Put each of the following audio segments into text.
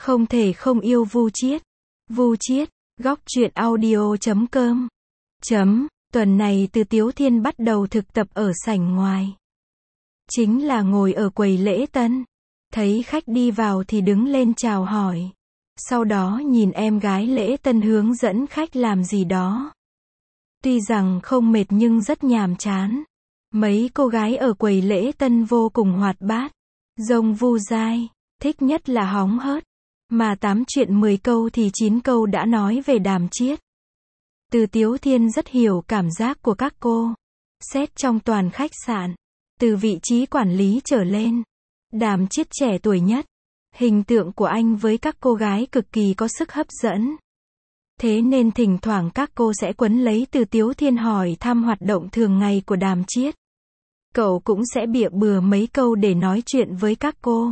Không thể không yêu Vu Chiết. Vu Chiết, góc truyện audio.com. Tuần này Từ Tiếu Thiên bắt đầu thực tập ở sảnh ngoài. Chính là ngồi ở quầy lễ tân. Thấy khách đi vào thì đứng lên chào hỏi. Sau đó nhìn em gái lễ tân hướng dẫn khách làm gì đó. Tuy rằng không mệt nhưng rất nhàm chán. Mấy cô gái ở quầy lễ tân vô cùng hoạt bát. Rông vu dai, thích nhất là hóng hớt. Mà 8 chuyện 10 câu thì 9 câu đã nói về Đàm Chiết. Từ Tiếu Thiên rất hiểu cảm giác của các cô. Xét trong toàn khách sạn, từ vị trí quản lý trở lên, Đàm Chiết trẻ tuổi nhất. Hình tượng của anh với các cô gái cực kỳ có sức hấp dẫn. Thế nên thỉnh thoảng các cô sẽ quấn lấy Từ Tiếu Thiên hỏi thăm hoạt động thường ngày của Đàm Chiết. Cậu cũng sẽ bịa bừa mấy câu để nói chuyện với các cô.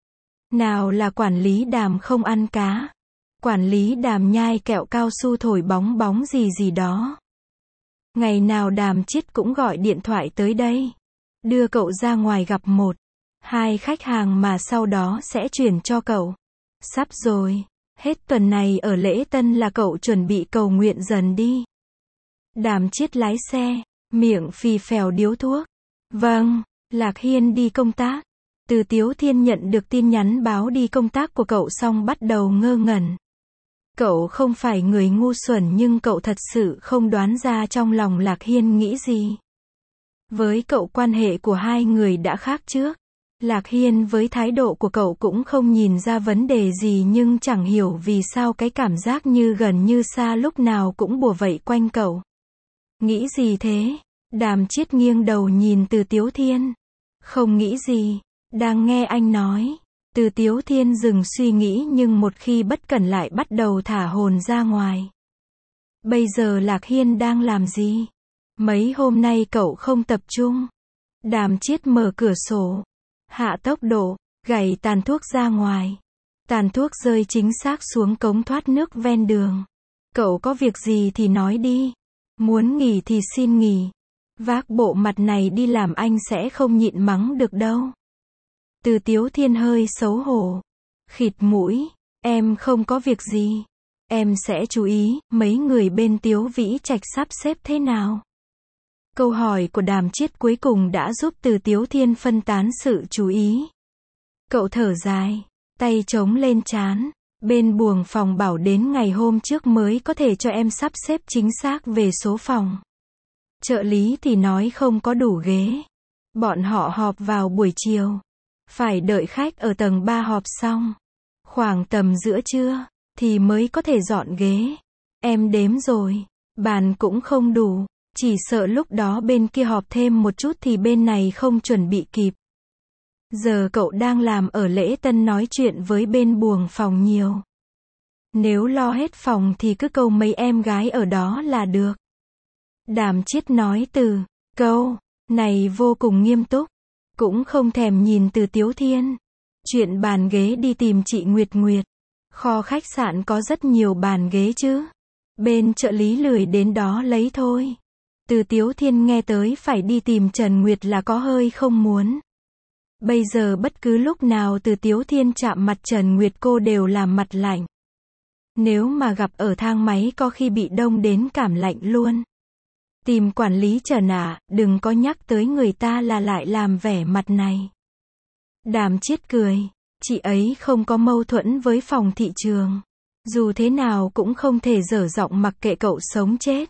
Nào là quản lý Đàm không ăn cá. Quản lý Đàm nhai kẹo cao su thổi bóng bóng gì đó. Ngày nào Đàm Chiết cũng gọi điện thoại tới đây. Đưa cậu ra ngoài gặp 1-2 khách hàng mà sau đó sẽ chuyển cho cậu. Sắp rồi. Hết tuần này ở lễ tân là cậu chuẩn bị cầu nguyện dần đi. Đàm Chiết lái xe, miệng phì phèo điếu thuốc. Vâng, Lạc Hiên đi công tác. Từ Tiếu Thiên nhận được tin nhắn báo đi công tác của cậu xong bắt đầu ngơ ngẩn. Cậu không phải người ngu xuẩn nhưng cậu thật sự không đoán ra trong lòng Lạc Hiên nghĩ gì. Với cậu quan hệ của hai người đã khác trước. Lạc Hiên với thái độ của cậu cũng không nhìn ra vấn đề gì nhưng chẳng hiểu vì sao cái cảm giác như gần như xa lúc nào cũng bủa vây quanh cậu. Nghĩ gì thế? Đàm Chiết nghiêng đầu nhìn Từ Tiếu Thiên. Không nghĩ gì, đang nghe anh nói. Từ Tiếu Thiên dừng suy nghĩ nhưng một khi bất cẩn lại bắt đầu thả hồn ra ngoài. Bây giờ Lạc Hiên đang làm gì? Mấy hôm nay cậu không tập trung. Đàm Chiết mở cửa sổ, hạ tốc độ, gảy tàn thuốc ra ngoài. Tàn thuốc rơi chính xác xuống cống thoát nước ven đường. Cậu có việc gì thì nói đi. Muốn nghỉ thì xin nghỉ. Vác bộ mặt này đi làm anh sẽ không nhịn mắng được đâu. Từ Tiếu Thiên hơi xấu hổ. Khịt mũi, em không có việc gì. Em sẽ chú ý, mấy người bên Tiếu Vĩ Trạch sắp xếp thế nào. Câu hỏi của Đàm Chiết cuối cùng đã giúp Từ Tiếu Thiên phân tán sự chú ý. Cậu thở dài, tay chống lên trán. Bên buồng phòng bảo đến ngày hôm trước mới có thể cho em sắp xếp chính xác về số phòng. Trợ lý thì nói không có đủ ghế. Bọn họ họp vào buổi chiều. Phải đợi khách ở tầng 3 họp xong. Khoảng tầm giữa trưa thì mới có thể dọn ghế. Em đếm rồi. Bàn cũng không đủ. Chỉ sợ lúc đó bên kia họp thêm một chút thì bên này không chuẩn bị kịp. Giờ cậu đang làm ở lễ tân nói chuyện với bên buồng phòng nhiều. Nếu lo hết phòng thì cứ câu mấy em gái ở đó là được. Đàm Chiết nói từ câu này vô cùng nghiêm túc. Cũng không thèm nhìn Từ Tiếu Thiên. Chuyện bàn ghế đi tìm chị Nguyệt Nguyệt. Kho khách sạn có rất nhiều bàn ghế chứ. Bên trợ lý lười đến đó lấy thôi. Từ Tiếu Thiên nghe tới phải đi tìm Trần Nguyệt là có hơi không muốn. Bây giờ bất cứ lúc nào Từ Tiếu Thiên chạm mặt Trần Nguyệt cô đều làm mặt lạnh. Nếu mà gặp ở thang máy có khi bị đông đến cảm lạnh luôn. Tìm quản lý Trần ạ, đừng có nhắc tới người ta là lại làm vẻ mặt này. Đàm Chiết cười, chị ấy không có mâu thuẫn với phòng thị trường. Dù thế nào cũng không thể dở giọng mặc kệ cậu sống chết.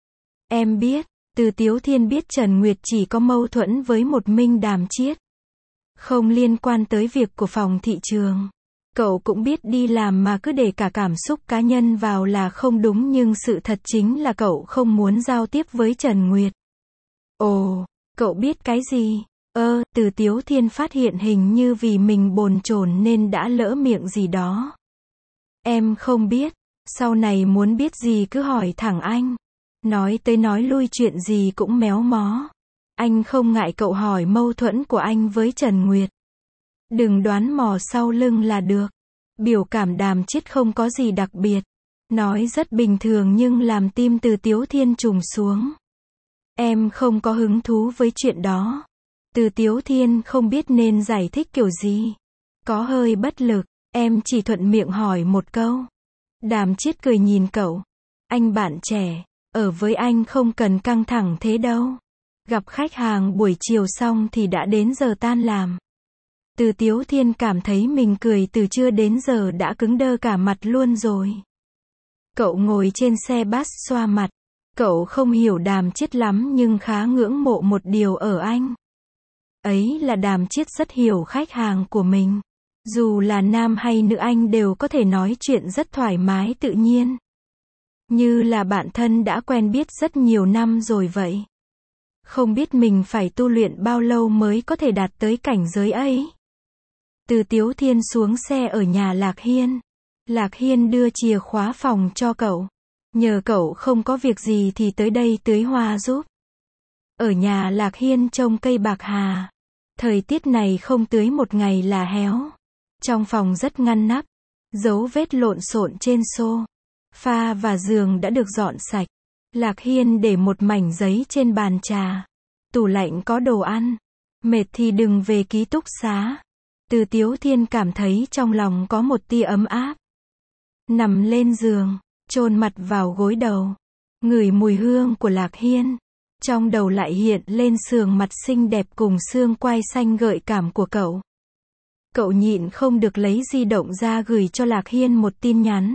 Em biết, Từ Tiếu Thiên biết Trần Nguyệt chỉ có mâu thuẫn với một mình Đàm Chiết. Không liên quan tới việc của phòng thị trường. Cậu cũng biết đi làm mà cứ để cả cảm xúc cá nhân vào là không đúng nhưng sự thật chính là cậu không muốn giao tiếp với Trần Nguyệt. Ồ, cậu biết cái gì? Từ Tiếu Thiên phát hiện hình như vì mình bồn chồn nên đã lỡ miệng gì đó. Em không biết, sau này muốn biết gì cứ hỏi thẳng anh. Nói tới nói lui chuyện gì cũng méo mó. Anh không ngại cậu hỏi mâu thuẫn của anh với Trần Nguyệt. Đừng đoán mò sau lưng là được. Biểu cảm Đàm Chiết không có gì đặc biệt. Nói rất bình thường nhưng làm tim Từ Tiếu Thiên trùng xuống. Em không có hứng thú với chuyện đó. Từ Tiếu Thiên không biết nên giải thích kiểu gì. Có hơi bất lực. Em chỉ thuận miệng hỏi một câu. Đàm Chiết cười nhìn cậu. Anh bạn trẻ, ở với anh không cần căng thẳng thế đâu. Gặp khách hàng buổi chiều xong thì đã đến giờ tan làm. Từ Tiếu Thiên cảm thấy mình cười từ trưa đến giờ đã cứng đơ cả mặt luôn rồi. Cậu ngồi trên xe bus xoa mặt. Cậu không hiểu Đàm Chiết lắm nhưng khá ngưỡng mộ một điều ở anh. Ấy là Đàm Chiết rất hiểu khách hàng của mình. Dù là nam hay nữ anh đều có thể nói chuyện rất thoải mái tự nhiên. Như là bạn thân đã quen biết rất nhiều năm rồi vậy. Không biết mình phải tu luyện bao lâu mới có thể đạt tới cảnh giới ấy. Từ Tiếu Thiên xuống xe ở nhà Lạc Hiên. Lạc Hiên đưa chìa khóa phòng cho cậu. Nhờ cậu không có việc gì thì tới đây tưới hoa giúp. Ở nhà Lạc Hiên trồng cây bạc hà. Thời tiết này không tưới một ngày là héo. Trong phòng rất ngăn nắp. Dấu vết lộn xộn trên sofa và giường đã được dọn sạch. Lạc Hiên để một mảnh giấy trên bàn trà. Tủ lạnh có đồ ăn. Mệt thì đừng về ký túc xá. Từ Tiếu Thiên cảm thấy trong lòng có một tia ấm áp. Nằm lên giường, chôn mặt vào gối đầu. Ngửi mùi hương của Lạc Hiên. Trong đầu lại hiện lên sườn mặt xinh đẹp cùng xương quai xanh gợi cảm của cậu. Cậu nhịn không được lấy di động ra gửi cho Lạc Hiên một tin nhắn.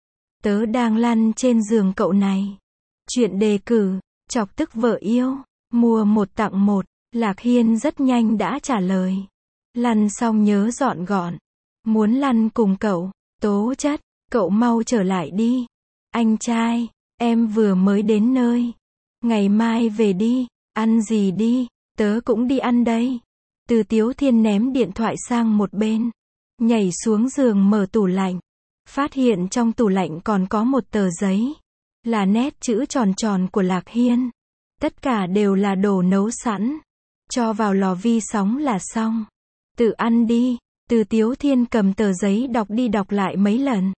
Tớ đang lăn trên giường cậu này. Chuyện đề cử, chọc tức vợ yêu, mua một tặng một. Lạc Hiên rất nhanh đã trả lời. Lăn xong nhớ dọn gọn. Muốn lăn cùng cậu, Tố Chất, cậu mau trở lại đi. Anh trai, em vừa mới đến nơi. Ngày mai về đi, ăn gì đi, tớ cũng đi ăn đây. Từ Tiếu Thiên ném điện thoại sang một bên. Nhảy xuống giường mở tủ lạnh. Phát hiện trong tủ lạnh còn có một tờ giấy. Là nét chữ tròn tròn của Lạc Hiên. Tất cả đều là đồ nấu sẵn. Cho vào lò vi sóng là xong. Tự ăn đi. Từ Tiếu Thiên cầm tờ giấy đọc đi đọc lại mấy lần.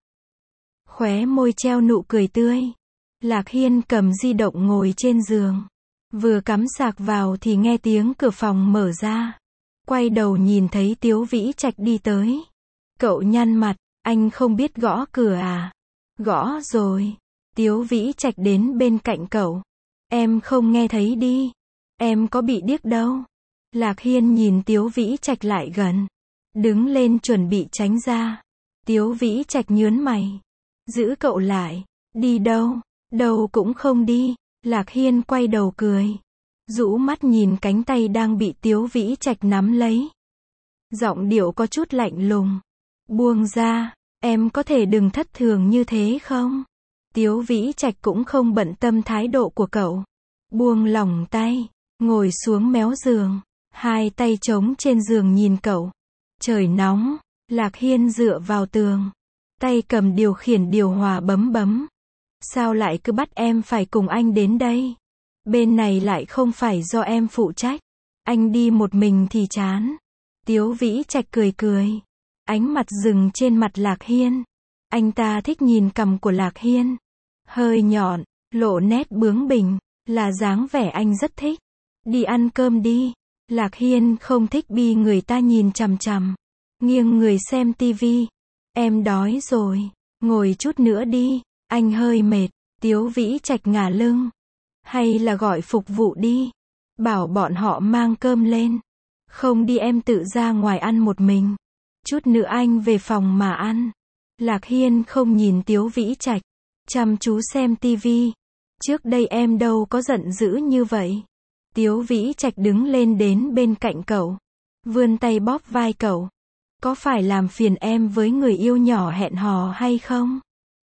Khóe môi treo nụ cười tươi. Lạc Hiên cầm di động ngồi trên giường. Vừa cắm sạc vào thì nghe tiếng cửa phòng mở ra. Quay đầu nhìn thấy Tiếu Vĩ Trạch đi tới. Cậu nhăn mặt, anh không biết gõ cửa à? Gõ rồi. Tiếu Vĩ Trạch đến bên cạnh cậu. Em không nghe thấy đi. Em có bị điếc đâu. Lạc Hiên nhìn Tiếu Vĩ Trạch lại gần. Đứng lên chuẩn bị tránh ra. Tiếu Vĩ Trạch nhướng mày. Giữ cậu lại. Đi đâu? Đâu cũng không đi. Lạc Hiên quay đầu cười. Rũ mắt nhìn cánh tay đang bị Tiếu Vĩ Trạch nắm lấy. Giọng điệu có chút lạnh lùng. Buông ra, em có thể đừng thất thường như thế không? Tiếu Vĩ Trạch cũng không bận tâm thái độ của cậu. Buông lỏng tay, ngồi xuống méo giường. Hai tay trống trên giường nhìn cậu. Trời nóng, Lạc Hiên dựa vào tường. Tay cầm điều khiển điều hòa bấm bấm. Sao lại cứ bắt em phải cùng anh đến đây? Bên này lại không phải do em phụ trách. Anh đi một mình thì chán. Tiếu Vĩ Trạch cười cười. Ánh mặt dừng trên mặt Lạc Hiên. Anh ta thích nhìn cằm của Lạc Hiên. Hơi nhọn, lộ nét bướng bỉnh, là dáng vẻ anh rất thích. Đi ăn cơm đi. Lạc Hiên không thích bị người ta nhìn chằm chằm. Nghiêng người xem tivi. Em đói rồi. Ngồi chút nữa đi. Anh hơi mệt. Tiếu Vĩ Trạch ngả lưng. Hay là gọi phục vụ đi. Bảo bọn họ mang cơm lên. Không đi em tự ra ngoài ăn một mình. Chút nữa anh về phòng mà ăn. Lạc Hiên không nhìn Tiếu Vĩ Trạch. Chăm chú xem tivi. Trước đây em đâu có giận dữ như vậy. Tiếu Vĩ Trạch đứng lên đến bên cạnh cậu. Vươn tay bóp vai cậu. Có phải làm phiền em với người yêu nhỏ hẹn hò hay không?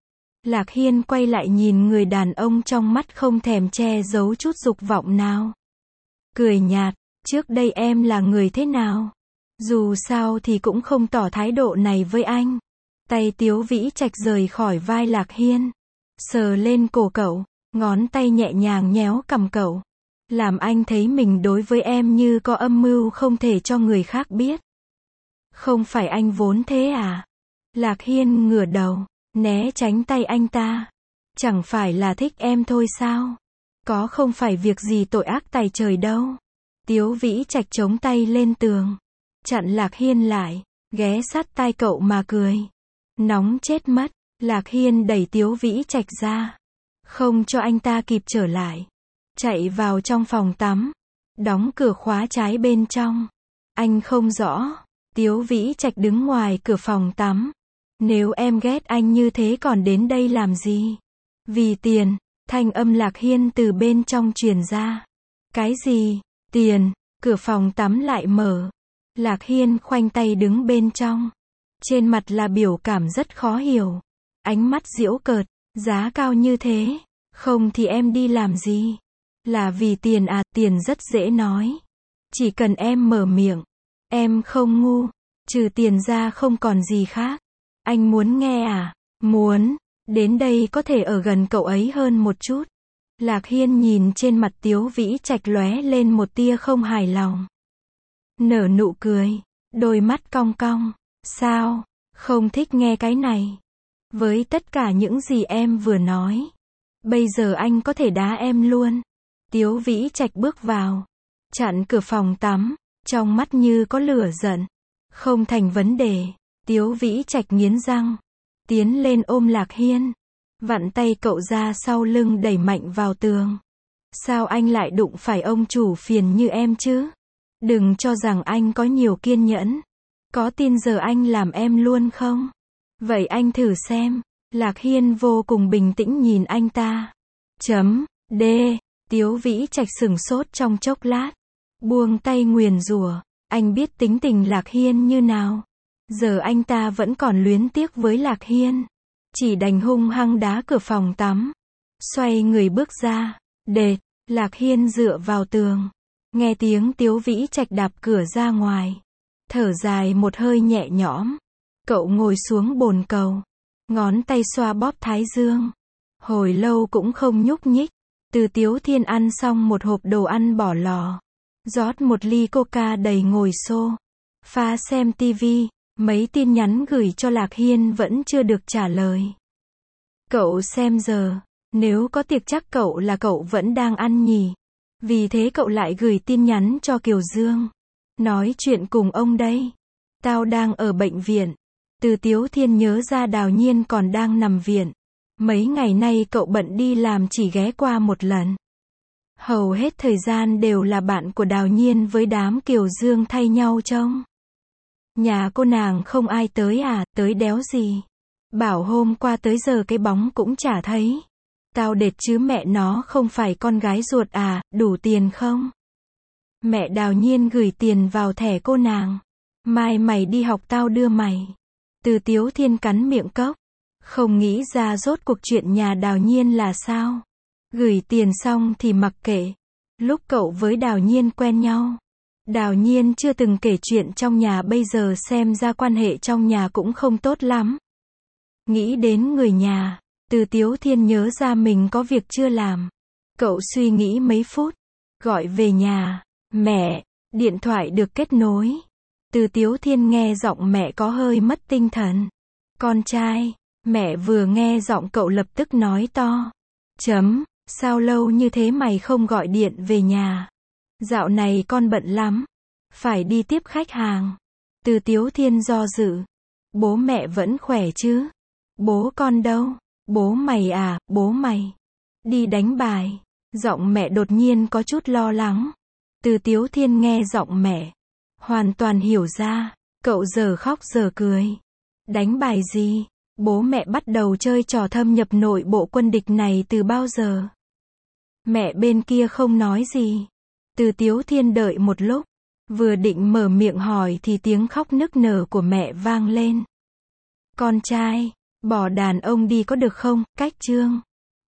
Lạc Hiên quay lại nhìn người đàn ông trong mắt không thèm che giấu chút dục vọng nào. Cười nhạt, trước đây em là người thế nào? Dù sao thì cũng không tỏ thái độ này với anh. Tay Tiếu Vĩ Trạch rời khỏi vai Lạc Hiên. Sờ lên cổ cậu, ngón tay nhẹ nhàng nhéo cằm cậu. Làm anh thấy mình đối với em như có âm mưu không thể cho người khác biết. Không phải anh vốn thế à? Lạc Hiên ngửa đầu, né tránh tay anh ta. Chẳng phải là thích em thôi sao? Có không phải việc gì tội ác tày trời đâu. Tiếu Vĩ Trạch chống tay lên tường. Chặn Lạc Hiên lại. ghé sát tai cậu mà cười. Nóng chết mất. Lạc Hiên đẩy Tiếu Vĩ Trạch ra, không cho anh ta kịp trở lại. Chạy vào trong phòng tắm, đóng cửa khóa trái bên trong. Anh không rõ. Tiếu Vĩ Trạch đứng ngoài cửa phòng tắm. Nếu em ghét anh như thế còn đến đây làm gì? Vì tiền. Thanh âm Lạc Hiên từ bên trong truyền ra. Cái gì? Tiền. Cửa phòng tắm lại mở. Lạc Hiên khoanh tay đứng bên trong. Trên mặt là biểu cảm rất khó hiểu. Ánh mắt giễu cợt. Giá cao như thế. Không thì em đi làm gì? Là vì tiền à? Tiền rất dễ nói. Chỉ cần em mở miệng. Em không ngu. Trừ tiền ra không còn gì khác. Anh muốn nghe à? Muốn. Đến đây có thể ở gần cậu ấy hơn một chút. Lạc Hiên nhìn trên mặt Tiếu Vĩ Trạch lóe lên một tia không hài lòng. Nở nụ cười. Đôi mắt cong cong. Sao? Không thích nghe cái này. Với tất cả những gì em vừa nói. Bây giờ anh có thể đá em luôn. Tiếu Vĩ Trạch bước vào. Chặn cửa phòng tắm. Trong mắt như có lửa giận. Không thành vấn đề. Tiếu Vĩ Trạch nghiến răng. Tiến lên ôm Lạc Hiên. Vặn tay cậu ra sau lưng đẩy mạnh vào tường. Sao anh lại đụng phải ông chủ phiền như em chứ? Đừng cho rằng anh có nhiều kiên nhẫn. Có tin giờ anh làm em luôn không? Vậy anh thử xem. Lạc Hiên vô cùng bình tĩnh nhìn anh ta. D. Tiếu Vĩ Trạch sửng sốt trong chốc lát. Buông tay nguyền rủa. Anh biết tính tình Lạc Hiên như nào. Giờ anh ta vẫn còn luyến tiếc với Lạc Hiên. Chỉ đành hung hăng đá cửa phòng tắm. Xoay người bước ra. Đệt. Lạc Hiên dựa vào tường. Nghe tiếng Tiếu Vĩ Trạch đạp cửa ra ngoài. Thở dài một hơi nhẹ nhõm. Cậu ngồi xuống bồn cầu. Ngón tay xoa bóp thái dương. Hồi lâu cũng không nhúc nhích. Từ Tiếu Thiên ăn xong một hộp đồ ăn bỏ lò. Rót một ly coca đầy ngồi xô. Pha xem tivi. Mấy tin nhắn gửi cho Lạc Hiên vẫn chưa được trả lời. Cậu xem giờ. Nếu có tiệc chắc cậu là cậu vẫn đang ăn nhỉ. Vì thế cậu lại gửi tin nhắn cho Kiều Dương. Nói chuyện cùng ông đây. Tao đang ở bệnh viện. Từ Tiếu Thiên nhớ ra Đào Nhiên còn đang nằm viện. Mấy ngày nay cậu bận đi làm chỉ ghé qua một lần. Hầu hết thời gian đều là bạn của Đào Nhiên với đám Kiều Dương thay nhau trông. Nhà cô nàng không ai tới à? Tới đéo gì. Bảo hôm qua tới giờ cái bóng cũng chả thấy. Tao đệt chứ mẹ nó không phải con gái ruột à? Đủ tiền không? Mẹ Đào Nhiên gửi tiền vào thẻ cô nàng. Mai mày đi học tao đưa mày. Từ Tiếu Thiên cắn miệng cốc. Không nghĩ ra rốt cuộc chuyện nhà Đào Nhiên là sao. Gửi tiền xong thì mặc kệ. Lúc cậu với Đào Nhiên quen nhau. Đào Nhiên chưa từng kể chuyện trong nhà, bây giờ xem ra quan hệ trong nhà cũng không tốt lắm. Nghĩ đến người nhà. Từ Tiếu Thiên nhớ ra mình có việc chưa làm. Cậu suy nghĩ mấy phút. Gọi về nhà. Mẹ. Điện thoại được kết nối. Từ Tiếu Thiên nghe giọng mẹ có hơi mất tinh thần. Con trai. Mẹ vừa nghe giọng cậu lập tức nói to. Sao lâu như thế mày không gọi điện về nhà? Dạo này con bận lắm. Phải đi tiếp khách hàng. Từ Tiếu Thiên do dự. Bố mẹ vẫn khỏe chứ? Bố con đâu? Bố mày à? Bố mày đi đánh bài. Giọng mẹ đột nhiên có chút lo lắng. Từ Tiếu Thiên nghe giọng mẹ. Hoàn toàn hiểu ra. Cậu giờ khóc giờ cười. Đánh bài gì? Bố mẹ bắt đầu chơi trò thâm nhập nội bộ quân địch này từ bao giờ? Mẹ bên kia không nói gì. Từ Tiếu Thiên đợi một lúc. Vừa định mở miệng hỏi thì tiếng khóc nức nở của mẹ vang lên. Con trai, bỏ đàn ông đi có được không? Cách Trương.